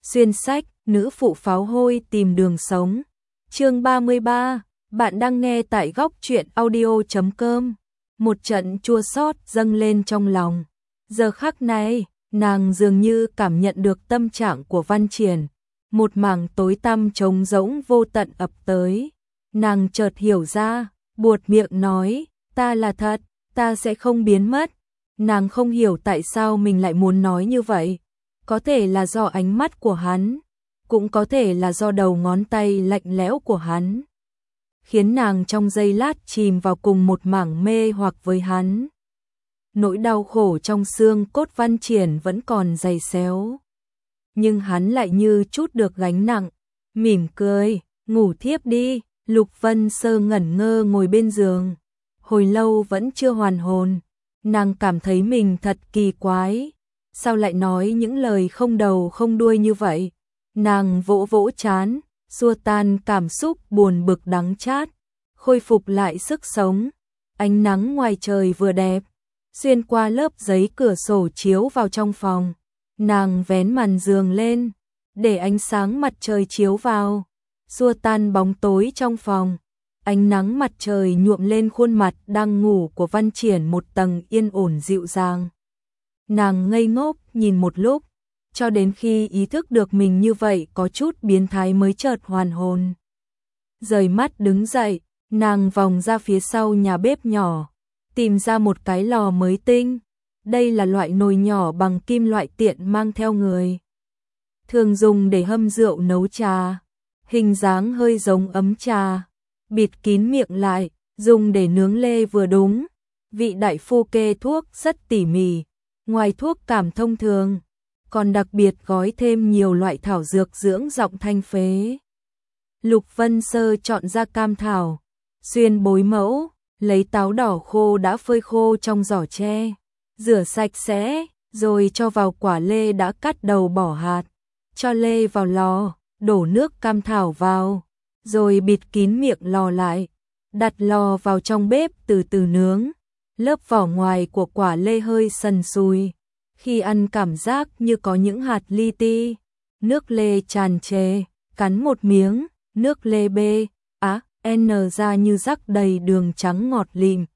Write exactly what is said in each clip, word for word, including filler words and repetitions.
Xuyên sách, nữ phụ pháo hôi tìm đường sống. Chương ba mươi ba, bạn đang nghe tại góc truyện audio chấm com. Một trận chua xót dâng lên trong lòng. Giờ khắc này, nàng dường như cảm nhận được tâm trạng của Văn Triển. Một mảng tối tăm trống rỗng vô tận ập tới. Nàng chợt hiểu ra, buột miệng nói, ta là thật, ta sẽ không biến mất. Nàng không hiểu tại sao mình lại muốn nói như vậy. Có thể là do ánh mắt của hắn, cũng có thể là do đầu ngón tay lạnh lẽo của hắn, khiến nàng trong giây lát chìm vào cùng một mảng mê hoặc với hắn. Nỗi đau khổ trong xương cốt Văn Triển vẫn còn dày xéo, nhưng hắn lại như trút được gánh nặng, mỉm cười, ngủ thiếp đi. Lục Vân Sơ ngẩn ngơ ngồi bên giường, hồi lâu vẫn chưa hoàn hồn. Nàng cảm thấy mình thật kỳ quái, sao lại nói những lời không đầu không đuôi như vậy. Nàng vỗ vỗ trán, xua tan cảm xúc buồn bực đắng chát, khôi phục lại sức sống. Ánh nắng ngoài trời vừa đẹp, xuyên qua lớp giấy cửa sổ chiếu vào trong phòng. Nàng vén màn giường lên, để ánh sáng mặt trời chiếu vào, xua tan bóng tối trong phòng. Ánh nắng mặt trời nhuộm lên khuôn mặt đang ngủ của Văn Triển một tầng yên ổn dịu dàng. Nàng ngây ngốc nhìn một lúc, cho đến khi ý thức được mình như vậy có chút biến thái mới chợt hoàn hồn. Rời mắt đứng dậy, nàng vòng ra phía sau nhà bếp nhỏ, tìm ra một cái lò mới tinh. Đây là loại nồi nhỏ bằng kim loại tiện mang theo người, thường dùng để hâm rượu nấu trà, hình dáng hơi giống ấm trà, bịt kín miệng lại, dùng để nướng lê vừa đúng. Vị đại phu kê thuốc rất tỉ mỉ, ngoài thuốc cảm thông thường, còn đặc biệt gói thêm nhiều loại thảo dược dưỡng giọng thanh phế. Lục Vân Sơ chọn ra cam thảo, xuyên bối mẫu, lấy táo đỏ khô đã phơi khô trong giỏ tre, rửa sạch sẽ, rồi cho vào quả lê đã cắt đầu bỏ hạt, cho lê vào lò, đổ nước cam thảo vào, rồi bịt kín miệng lò lại, đặt lò vào trong bếp từ từ nướng. Lớp vỏ ngoài của quả lê hơi sần sùi, khi ăn cảm giác như có những hạt li ti. Nước lê tràn trề, cắn một miếng, nước lê bê, á, n ra như rắc đầy đường trắng ngọt lìm.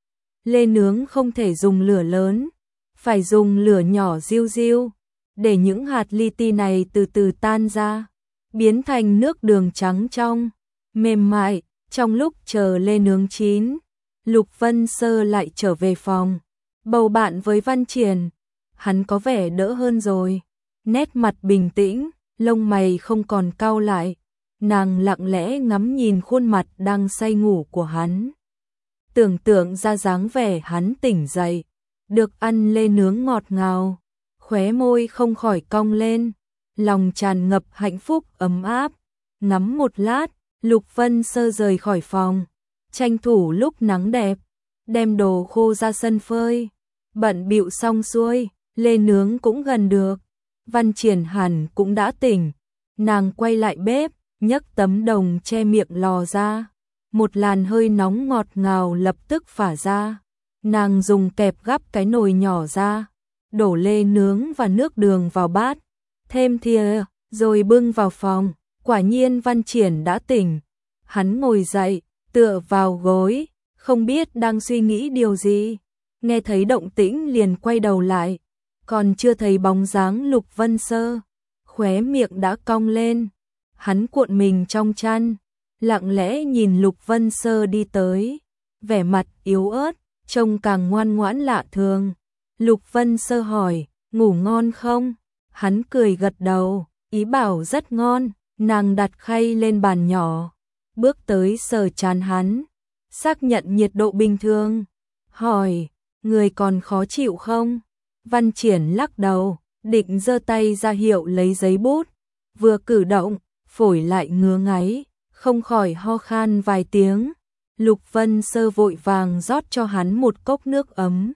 Lê nướng không thể dùng lửa lớn, phải dùng lửa nhỏ riu riu, để những hạt li ti này từ từ tan ra, biến thành nước đường trắng trong, mềm mại. Trong lúc chờ lê nướng chín, Lục Vân Sơ lại trở về phòng, bầu bạn với Văn Triển. Hắn có vẻ đỡ hơn rồi, nét mặt bình tĩnh, lông mày không còn cau lại. Nàng lặng lẽ ngắm nhìn khuôn mặt đang say ngủ của hắn, tưởng tượng ra dáng vẻ hắn tỉnh dậy, được ăn lê nướng ngọt ngào, khóe môi không khỏi cong lên, lòng tràn ngập hạnh phúc ấm áp. Ngắm một lát, Lục Vân Sơ rời khỏi phòng, tranh thủ lúc nắng đẹp, đem đồ khô ra sân phơi. Bận bịu xong xuôi, lê nướng cũng gần được, Văn Triển hẳn cũng đã tỉnh. Nàng quay lại bếp, nhấc tấm đồng che miệng lò ra, một làn hơi nóng ngọt ngào lập tức phả ra. Nàng dùng kẹp gắp cái nồi nhỏ ra, đổ lê nướng và nước đường vào bát, thêm thìa, rồi bưng vào phòng. Quả nhiên Văn Triển đã tỉnh. Hắn ngồi dậy, tựa vào gối, không biết đang suy nghĩ điều gì. Nghe thấy động tĩnh liền quay đầu lại, còn chưa thấy bóng dáng Lục Vân Sơ, khóe miệng đã cong lên. Hắn cuộn mình trong chăn, lặng lẽ nhìn Lục Vân Sơ đi tới, vẻ mặt yếu ớt, trông càng ngoan ngoãn lạ thường. Lục Vân Sơ hỏi, ngủ ngon không? Hắn cười gật đầu, ý bảo rất ngon. Nàng đặt khay lên bàn nhỏ, bước tới sờ trán hắn, xác nhận nhiệt độ bình thường, hỏi, người còn khó chịu không? Văn Triển lắc đầu, định giơ tay ra hiệu lấy giấy bút, vừa cử động, phổi lại ngứa ngáy, không khỏi ho khan vài tiếng. Lục Vân Sơ vội vàng rót cho hắn một cốc nước ấm.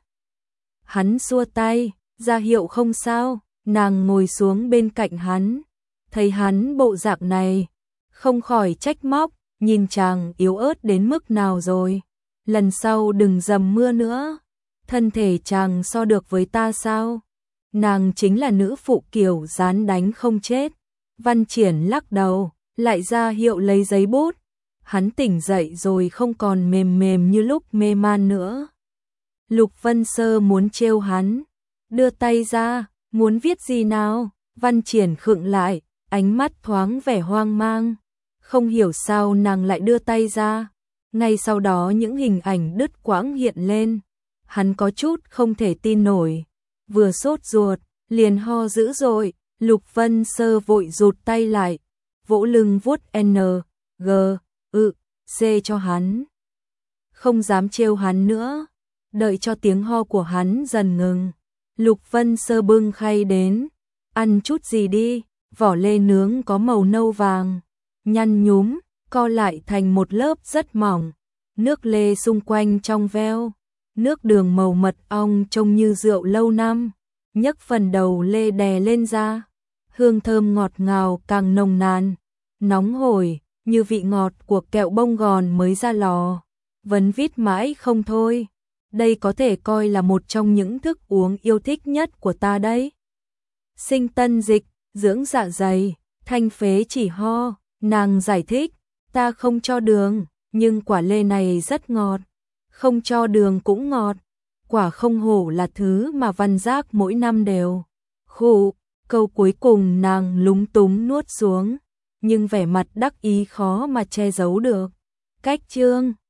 Hắn xua tay, ra hiệu không sao. Nàng ngồi xuống bên cạnh hắn, thấy hắn bộ dạng này, không khỏi trách móc, nhìn chàng yếu ớt đến mức nào rồi, lần sau đừng dầm mưa nữa, thân thể chàng so được với ta sao? Nàng chính là nữ phụ kiểu dán đánh không chết, Văn Triển lắc đầu, lại ra hiệu lấy giấy bút. Hắn tỉnh dậy rồi không còn mềm mềm như lúc mê man nữa. Lục Vân Sơ muốn trêu hắn, đưa tay ra, muốn viết gì nào? Văn Triển khựng lại, ánh mắt thoáng vẻ hoang mang. Không hiểu sao nàng lại đưa tay ra. Ngay sau đó những hình ảnh đứt quãng hiện lên. Hắn có chút không thể tin nổi. Vừa sốt ruột, liền ho dữ dội. Lục Vân Sơ vội rụt tay lại, vỗ lưng vuốt N, G, ự, C cho hắn. Không dám trêu hắn nữa. Đợi cho tiếng ho của hắn dần ngừng. Lục Vân Sơ bưng khay đến. Ăn chút gì đi, vỏ lê nướng có màu nâu vàng. Nhăn nhúm, co lại thành một lớp rất mỏng. Nước lê xung quanh trong veo. Nước đường màu mật ong trông như rượu lâu năm. Nhấc phần đầu lê đè lên ra. Hương thơm ngọt ngào càng nồng nàn. Nóng hổi, như vị ngọt của kẹo bông gòn mới ra lò. Vấn vít mãi không thôi. Đây có thể coi là một trong những thức uống yêu thích nhất của ta đấy. Sinh tân dịch, dưỡng dạ dày, thanh phế chỉ ho. Nàng giải thích, ta không cho đường, nhưng quả lê này rất ngọt. Không cho đường cũng ngọt. Quả không hổ là thứ mà Văn Giác mỗi năm đều. Khụ, câu cuối cùng nàng lúng túng nuốt xuống. Nhưng vẻ mặt đắc ý khó mà che giấu được. Cách chương